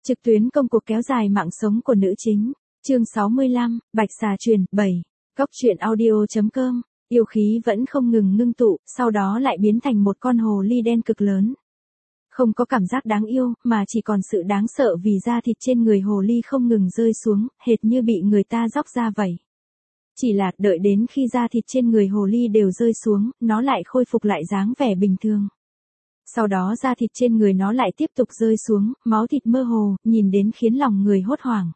Trực tuyến công cuộc kéo dài mạng sống của nữ chính. Chương 65, Bạch Xà truyền 7. Góc truyện audio.com. Yêu khí vẫn không ngừng ngưng tụ, sau đó lại biến thành một con hồ ly đen cực lớn. Không có cảm giác đáng yêu, mà chỉ còn sự đáng sợ vì da thịt trên người hồ ly không ngừng rơi xuống, hệt như bị người ta róc ra vậy. Chỉ là đợi đến khi da thịt trên người hồ ly đều rơi xuống, nó lại khôi phục lại dáng vẻ bình thường. Sau đó da thịt trên người nó lại tiếp tục rơi xuống, máu thịt mơ hồ, nhìn đến khiến lòng người hốt hoảng.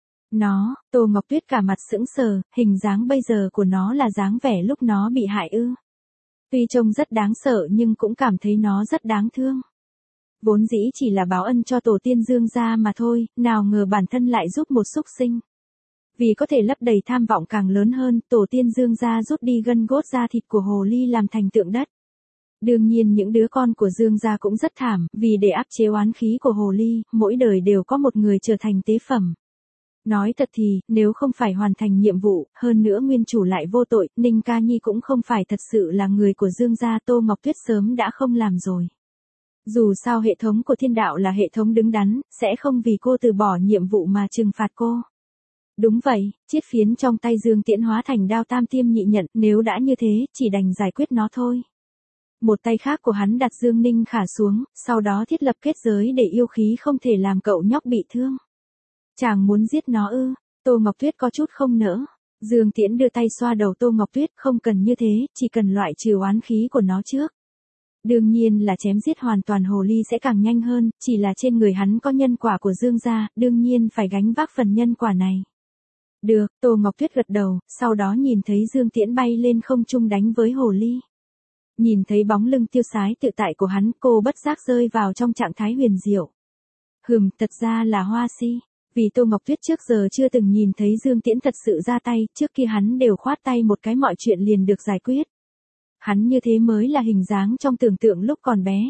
Tô Ngọc Tuyết cả mặt sững sờ, hình dáng bây giờ của nó là dáng vẻ lúc nó bị hại ư. Tuy trông rất đáng sợ nhưng cũng cảm thấy nó rất đáng thương. Vốn dĩ chỉ là báo ân cho tổ tiên Dương gia mà thôi, nào ngờ bản thân lại giúp một súc sinh. Vì có thể lấp đầy tham vọng càng lớn hơn, tổ tiên Dương gia rút đi gân cốt da thịt của hồ ly làm thành tượng đất. Đương nhiên những đứa con của Dương gia cũng rất thảm, vì để áp chế oán khí của hồ ly, mỗi đời đều có một người trở thành tế phẩm. Nói thật thì, nếu không phải hoàn thành nhiệm vụ, hơn nữa nguyên chủ lại vô tội, Ninh Ca Nhi cũng không phải thật sự là người của Dương gia, Tô Ngọc Tuyết sớm đã không làm rồi. Dù sao hệ thống của thiên đạo là hệ thống đứng đắn, sẽ không vì cô từ bỏ nhiệm vụ mà trừng phạt cô. Đúng vậy, chiết phiến trong tay Dương Tiễn hóa thành đao tam tiêm nhị nhận, nếu đã như thế, chỉ đành giải quyết nó thôi. Một tay khác của hắn đặt Dương Ninh Khả xuống, sau đó thiết lập kết giới để yêu khí không thể làm cậu nhóc bị thương. Chàng muốn giết nó ư? Tô Ngọc Tuyết có chút không nỡ. Dương Tiễn đưa tay xoa đầu Tô Ngọc Tuyết, không cần như thế, chỉ cần loại trừ oán khí của nó trước. Đương nhiên là chém giết hoàn toàn hồ ly sẽ càng nhanh hơn, chỉ là trên người hắn có nhân quả của Dương gia, đương nhiên phải gánh vác phần nhân quả này. Được, Tô Ngọc Tuyết gật đầu, sau đó nhìn thấy Dương Tiễn bay lên không trung đánh với hồ ly. Nhìn thấy bóng lưng tiêu sái tự tại của hắn, cô bất giác rơi vào trong trạng thái huyền diệu. Thật ra là Hoa Si. Vì Tô Ngọc Tuyết trước giờ chưa từng nhìn thấy Dương Tiễn thật sự ra tay, trước kia hắn đều khoát tay một cái mọi chuyện liền được giải quyết. Hắn như thế mới là hình dáng trong tưởng tượng lúc còn bé.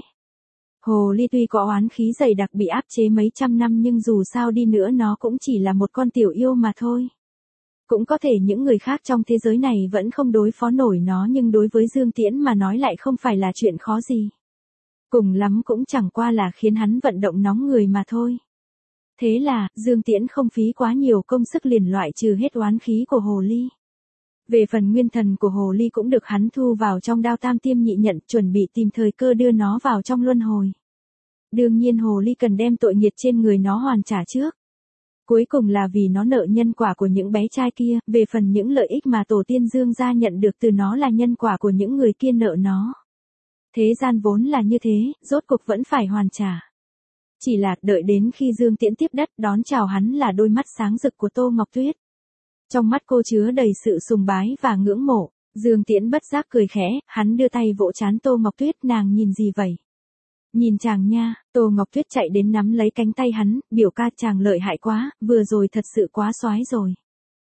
Hồ ly tuy có oán khí dày đặc bị áp chế mấy trăm năm nhưng dù sao đi nữa nó cũng chỉ là một con tiểu yêu mà thôi. Cũng có thể những người khác trong thế giới này vẫn không đối phó nổi nó nhưng đối với Dương Tiễn mà nói lại không phải là chuyện khó gì. Cùng lắm cũng chẳng qua là khiến hắn vận động nóng người mà thôi. Thế là, Dương Tiễn không phí quá nhiều công sức liền loại trừ hết oán khí của hồ ly. Về phần nguyên thần của hồ ly cũng được hắn thu vào trong đao tam tiêm nhị nhận, chuẩn bị tìm thời cơ đưa nó vào trong luân hồi. Đương nhiên hồ ly cần đem tội nghiệt trên người nó hoàn trả trước. Cuối cùng là vì nó nợ nhân quả của những bé trai kia, về phần những lợi ích mà tổ tiên Dương gia nhận được từ nó là nhân quả của những người kia nợ nó. Thế gian vốn là như thế, rốt cuộc vẫn phải hoàn trả. Chỉ là đợi đến khi Dương Tiễn tiếp đất đón chào hắn là đôi mắt sáng rực của Tô Ngọc Tuyết. Trong mắt cô chứa đầy sự sùng bái và ngưỡng mộ, Dương Tiễn bất giác cười khẽ, hắn đưa tay vỗ trán Tô Ngọc Tuyết, nàng nhìn gì vậy? Nhìn chàng nha, Tô Ngọc Tuyết chạy đến nắm lấy cánh tay hắn, biểu ca chàng lợi hại quá, vừa rồi thật sự quá soái rồi.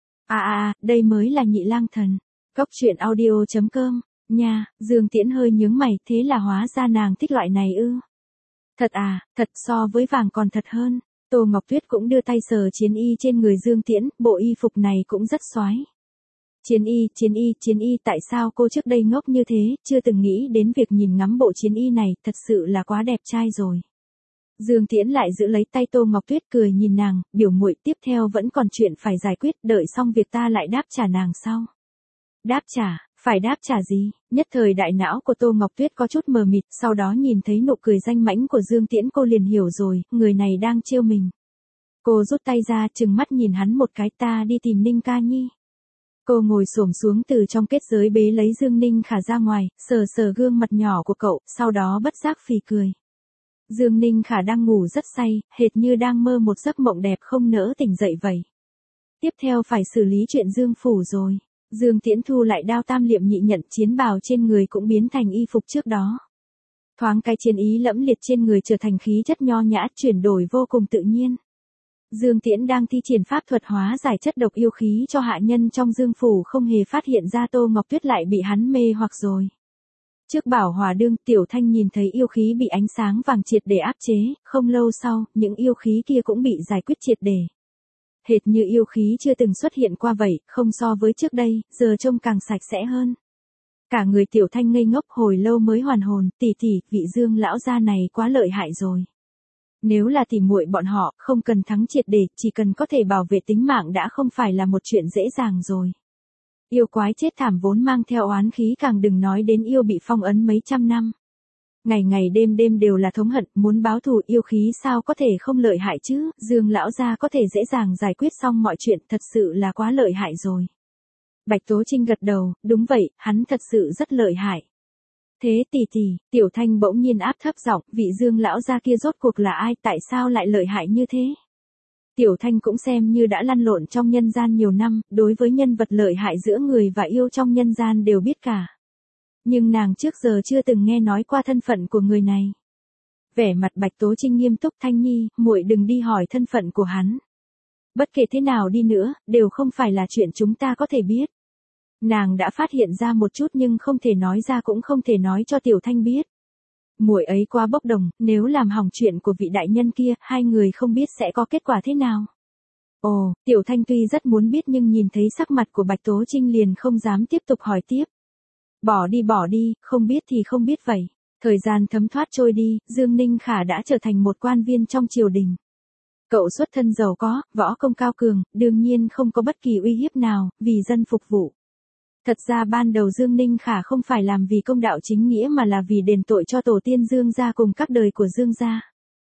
Đây mới là Nhị Lang Thần. Góc truyện audio.com, nha, Dương Tiễn hơi nhướng mày, thế là hóa ra nàng thích loại này ư? Thật so với vàng còn thật hơn. Tô Ngọc Tuyết cũng đưa tay sờ chiến y trên người Dương Tiễn, bộ y phục này cũng rất soái. Chiến y, tại sao cô trước đây ngốc như thế, chưa từng nghĩ đến việc nhìn ngắm bộ chiến y này, thật sự là quá đẹp trai rồi. Dương Tiễn lại giữ lấy tay Tô Ngọc Tuyết cười nhìn nàng, biểu muội tiếp theo vẫn còn chuyện phải giải quyết, đợi xong việc ta lại đáp trả nàng sau. Đáp trả? Phải đáp trả gì? Nhất thời đại não của Tô Ngọc Tuyết có chút mờ mịt, sau đó nhìn thấy nụ cười danh mãnh của Dương Tiễn cô liền hiểu rồi, người này đang trêu mình. Cô rút tay ra trừng mắt nhìn hắn một cái, ta đi tìm Ninh Ca Nhi. Cô ngồi xổm xuống từ trong kết giới bế lấy Dương Ninh Khả ra ngoài, sờ gương mặt nhỏ của cậu, sau đó bất giác phì cười. Dương Ninh Khả đang ngủ rất say, hệt như đang mơ một giấc mộng đẹp không nỡ tỉnh dậy vậy. Tiếp theo phải xử lý chuyện Dương Phủ rồi. Dương Tiễn thu lại đao tam liệm nhị nhận, chiến bào trên người cũng biến thành y phục trước đó. Thoáng cái chiến ý lẫm liệt trên người trở thành khí chất nho nhã, chuyển đổi vô cùng tự nhiên. Dương Tiễn đang thi triển pháp thuật hóa giải chất độc yêu khí cho hạ nhân trong Dương Phủ, không hề phát hiện ra Tô Ngọc Tuyết lại bị hắn mê hoặc rồi. Trước bảo hòa đương, Tiểu Thanh nhìn thấy yêu khí bị ánh sáng vàng triệt để áp chế, không lâu sau, những yêu khí kia cũng bị giải quyết triệt để. Hệt như yêu khí chưa từng xuất hiện qua vậy, không so với trước đây, giờ trông càng sạch sẽ hơn. Cả người Tiểu Thanh ngây ngốc hồi lâu mới hoàn hồn, tỷ, vị Dương lão gia này quá lợi hại rồi. Nếu là tỉ muội bọn họ, không cần thắng triệt để, chỉ cần có thể bảo vệ tính mạng đã không phải là một chuyện dễ dàng rồi. Yêu quái chết thảm vốn mang theo oán khí, càng đừng nói đến yêu bị phong ấn mấy trăm năm. Ngày ngày đêm đêm đều là thống hận, muốn báo thù, yêu khí sao có thể không lợi hại chứ, Dương lão gia có thể dễ dàng giải quyết xong mọi chuyện, thật sự là quá lợi hại rồi. Bạch Tố Trinh gật đầu, đúng vậy, hắn thật sự rất lợi hại. Thế tỷ tỷ, Tiểu Thanh bỗng nhiên áp thấp giọng, vị Dương lão gia kia rốt cuộc là ai, tại sao lại lợi hại như thế? Tiểu Thanh cũng xem như đã lăn lộn trong nhân gian nhiều năm, đối với nhân vật lợi hại giữa người và yêu trong nhân gian đều biết cả. Nhưng nàng trước giờ chưa từng nghe nói qua thân phận của người này. Vẻ mặt Bạch Tố Trinh nghiêm túc, Thanh Nhi, muội đừng đi hỏi thân phận của hắn. Bất kể thế nào đi nữa, đều không phải là chuyện chúng ta có thể biết. Nàng đã phát hiện ra một chút nhưng không thể nói ra, cũng không thể nói cho Tiểu Thanh biết. Muội ấy quá bốc đồng, nếu làm hỏng chuyện của vị đại nhân kia, hai người không biết sẽ có kết quả thế nào. Ồ, Tiểu Thanh tuy rất muốn biết nhưng nhìn thấy sắc mặt của Bạch Tố Trinh liền không dám tiếp tục hỏi tiếp. Bỏ đi, không biết thì không biết vậy. Thời gian thấm thoát trôi đi, Dương Ninh Khả đã trở thành một quan viên trong triều đình. Cậu xuất thân giàu có, võ công cao cường, đương nhiên không có bất kỳ uy hiếp nào, vì dân phục vụ. Thật ra ban đầu Dương Ninh Khả không phải làm vì công đạo chính nghĩa mà là vì đền tội cho tổ tiên Dương gia cùng các đời của Dương gia.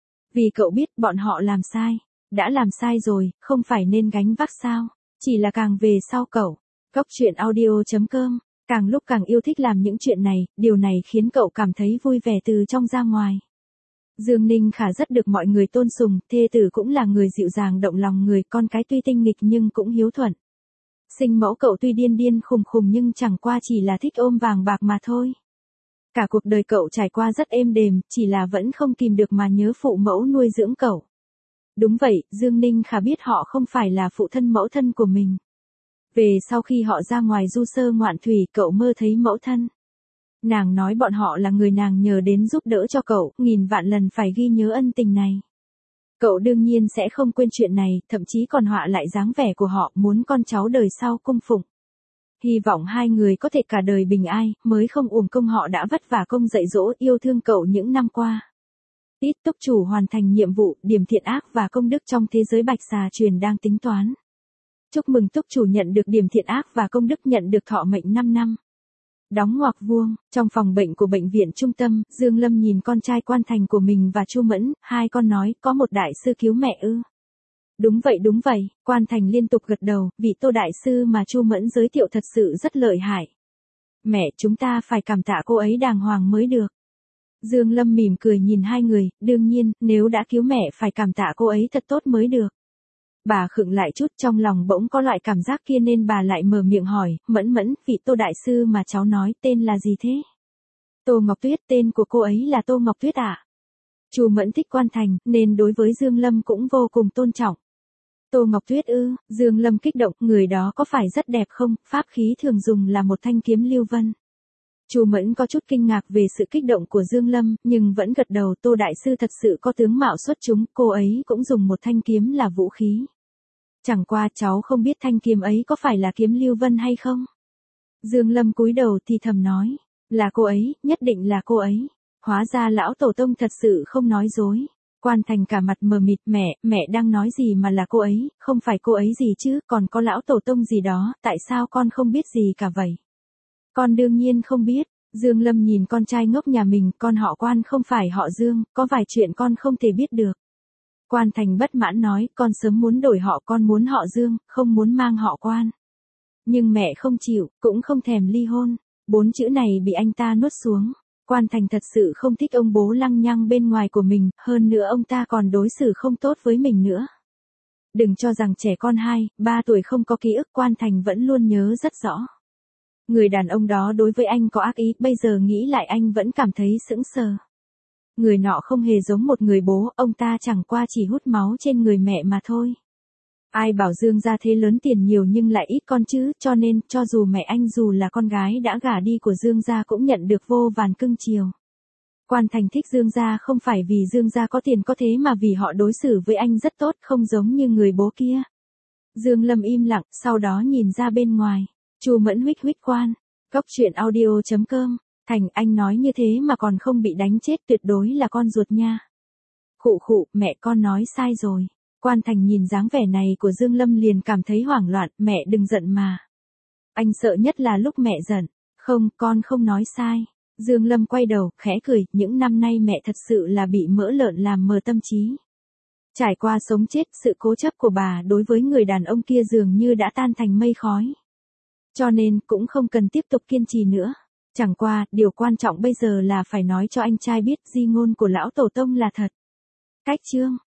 Vì cậu biết bọn họ làm sai, đã làm sai rồi, không phải nên gánh vác sao, chỉ là càng về sau cậu. Cốc truyện audio.com, càng lúc càng yêu thích làm những chuyện này, điều này khiến cậu cảm thấy vui vẻ từ trong ra ngoài. Dương Ninh Khả rất được mọi người tôn sùng, thê tử cũng là người dịu dàng động lòng người, con cái tuy tinh nghịch nhưng cũng hiếu thuận. Sinh mẫu cậu tuy điên điên khùng khùng nhưng chẳng qua chỉ là thích ôm vàng bạc mà thôi. Cả cuộc đời cậu trải qua rất êm đềm, chỉ là vẫn không kìm được mà nhớ phụ mẫu nuôi dưỡng cậu. Đúng vậy, Dương Ninh Khả biết họ không phải là phụ thân mẫu thân của mình. Về sau khi họ ra ngoài du sơ ngoạn thủy, cậu mơ thấy mẫu thân. Nàng nói bọn họ là người nàng nhờ đến giúp đỡ cho cậu, nghìn vạn lần phải ghi nhớ ân tình này. Cậu đương nhiên sẽ không quên chuyện này, thậm chí còn họa lại dáng vẻ của họ, muốn con cháu đời sau cung phụng. Hy vọng hai người có thể cả đời bình an, mới không uổng công họ đã vất vả công dạy dỗ yêu thương cậu những năm qua. Ít túc chủ hoàn thành nhiệm vụ, điểm thiện ác và công đức trong thế giới Bạch Xà Truyền đang tính toán. Chúc mừng túc chủ nhận được điểm thiện ác và công đức, nhận được thọ mệnh 5 năm. Đóng ngoặc vuông, trong phòng bệnh của bệnh viện trung tâm, Dương Lâm nhìn con trai Quan Thành của mình và Chu Mẫn, hai con nói, có một đại sư cứu mẹ ư? Đúng vậy, Quan Thành liên tục gật đầu, vị Tô đại sư mà Chu Mẫn giới thiệu thật sự rất lợi hại. Mẹ, chúng ta phải cảm tạ cô ấy đàng hoàng mới được. Dương Lâm mỉm cười nhìn hai người, đương nhiên, nếu đã cứu mẹ phải cảm tạ cô ấy thật tốt mới được. Bà khựng lại chút, trong lòng bỗng có loại cảm giác kia nên bà lại mở miệng hỏi, Mẫn, vị Tô đại sư mà cháu nói tên là gì thế? Tô Ngọc Tuyết, tên của cô ấy là Tô Ngọc Tuyết ạ. Chu Mẫn thích Quan Thành, nên đối với Dương Lâm cũng vô cùng tôn trọng. Tô Ngọc Tuyết ư? Dương Lâm kích động, người đó có phải rất đẹp không? Pháp khí thường dùng là một thanh kiếm lưu vân. Chu Mẫn có chút kinh ngạc về sự kích động của Dương Lâm, nhưng vẫn gật đầu, Tô đại sư thật sự có tướng mạo xuất chúng, cô ấy cũng dùng một thanh kiếm là vũ khí. Chẳng qua cháu không biết thanh kiếm ấy có phải là kiếm lưu vân hay không? Dương Lâm cúi đầu thì thầm nói, là cô ấy, nhất định là cô ấy. Hóa ra lão tổ tông thật sự không nói dối. Quan Thành cả mặt mờ mịt, mẹ đang nói gì mà là cô ấy, không phải cô ấy gì chứ, còn có lão tổ tông gì đó, tại sao con không biết gì cả vậy? Con đương nhiên không biết. Dương Lâm nhìn con trai ngốc nhà mình, con họ Quan không phải họ Dương, có vài chuyện con không thể biết được. Quan Thành bất mãn nói, con sớm muốn đổi họ, con muốn họ Dương, không muốn mang họ Quan. Nhưng mẹ không chịu, cũng không thèm ly hôn. 4 chữ này bị anh ta nuốt xuống. Quan Thành thật sự không thích ông bố lăng nhăng bên ngoài của mình, hơn nữa ông ta còn đối xử không tốt với mình nữa. Đừng cho rằng trẻ con 2, 3 tuổi không có ký ức, Quan Thành vẫn luôn nhớ rất rõ. Người đàn ông đó đối với anh có ác ý, bây giờ nghĩ lại anh vẫn cảm thấy sững sờ. Người nọ không hề giống một người bố, ông ta chẳng qua chỉ hút máu trên người mẹ mà thôi. Ai bảo Dương gia thế lớn tiền nhiều nhưng lại ít con chứ, cho nên, cho dù mẹ anh dù là con gái đã gả đi của Dương gia cũng nhận được vô vàn cưng chiều. Quan Thành thích Dương gia không phải vì Dương gia có tiền có thế mà vì họ đối xử với anh rất tốt, không giống như người bố kia. Dương Lâm im lặng, sau đó nhìn ra bên ngoài. Chu Mẫn huých Quan. Cốc truyện audio.com. Thành, anh nói như thế mà còn không bị đánh chết, tuyệt đối là con ruột nha. Khụ khụ, mẹ con nói sai rồi. Quan Thành nhìn dáng vẻ này của Dương Lâm liền cảm thấy hoảng loạn, mẹ đừng giận mà. Anh sợ nhất là lúc mẹ giận. Không, con không nói sai. Dương Lâm quay đầu, khẽ cười, những năm nay mẹ thật sự là bị mỡ lợn làm mờ tâm trí. Trải qua sống chết, sự cố chấp của bà đối với người đàn ông kia dường như đã tan thành mây khói. Cho nên cũng không cần tiếp tục kiên trì nữa. Chẳng qua, điều quan trọng bây giờ là phải nói cho anh trai biết di ngôn của lão tổ tông là thật. Cách chương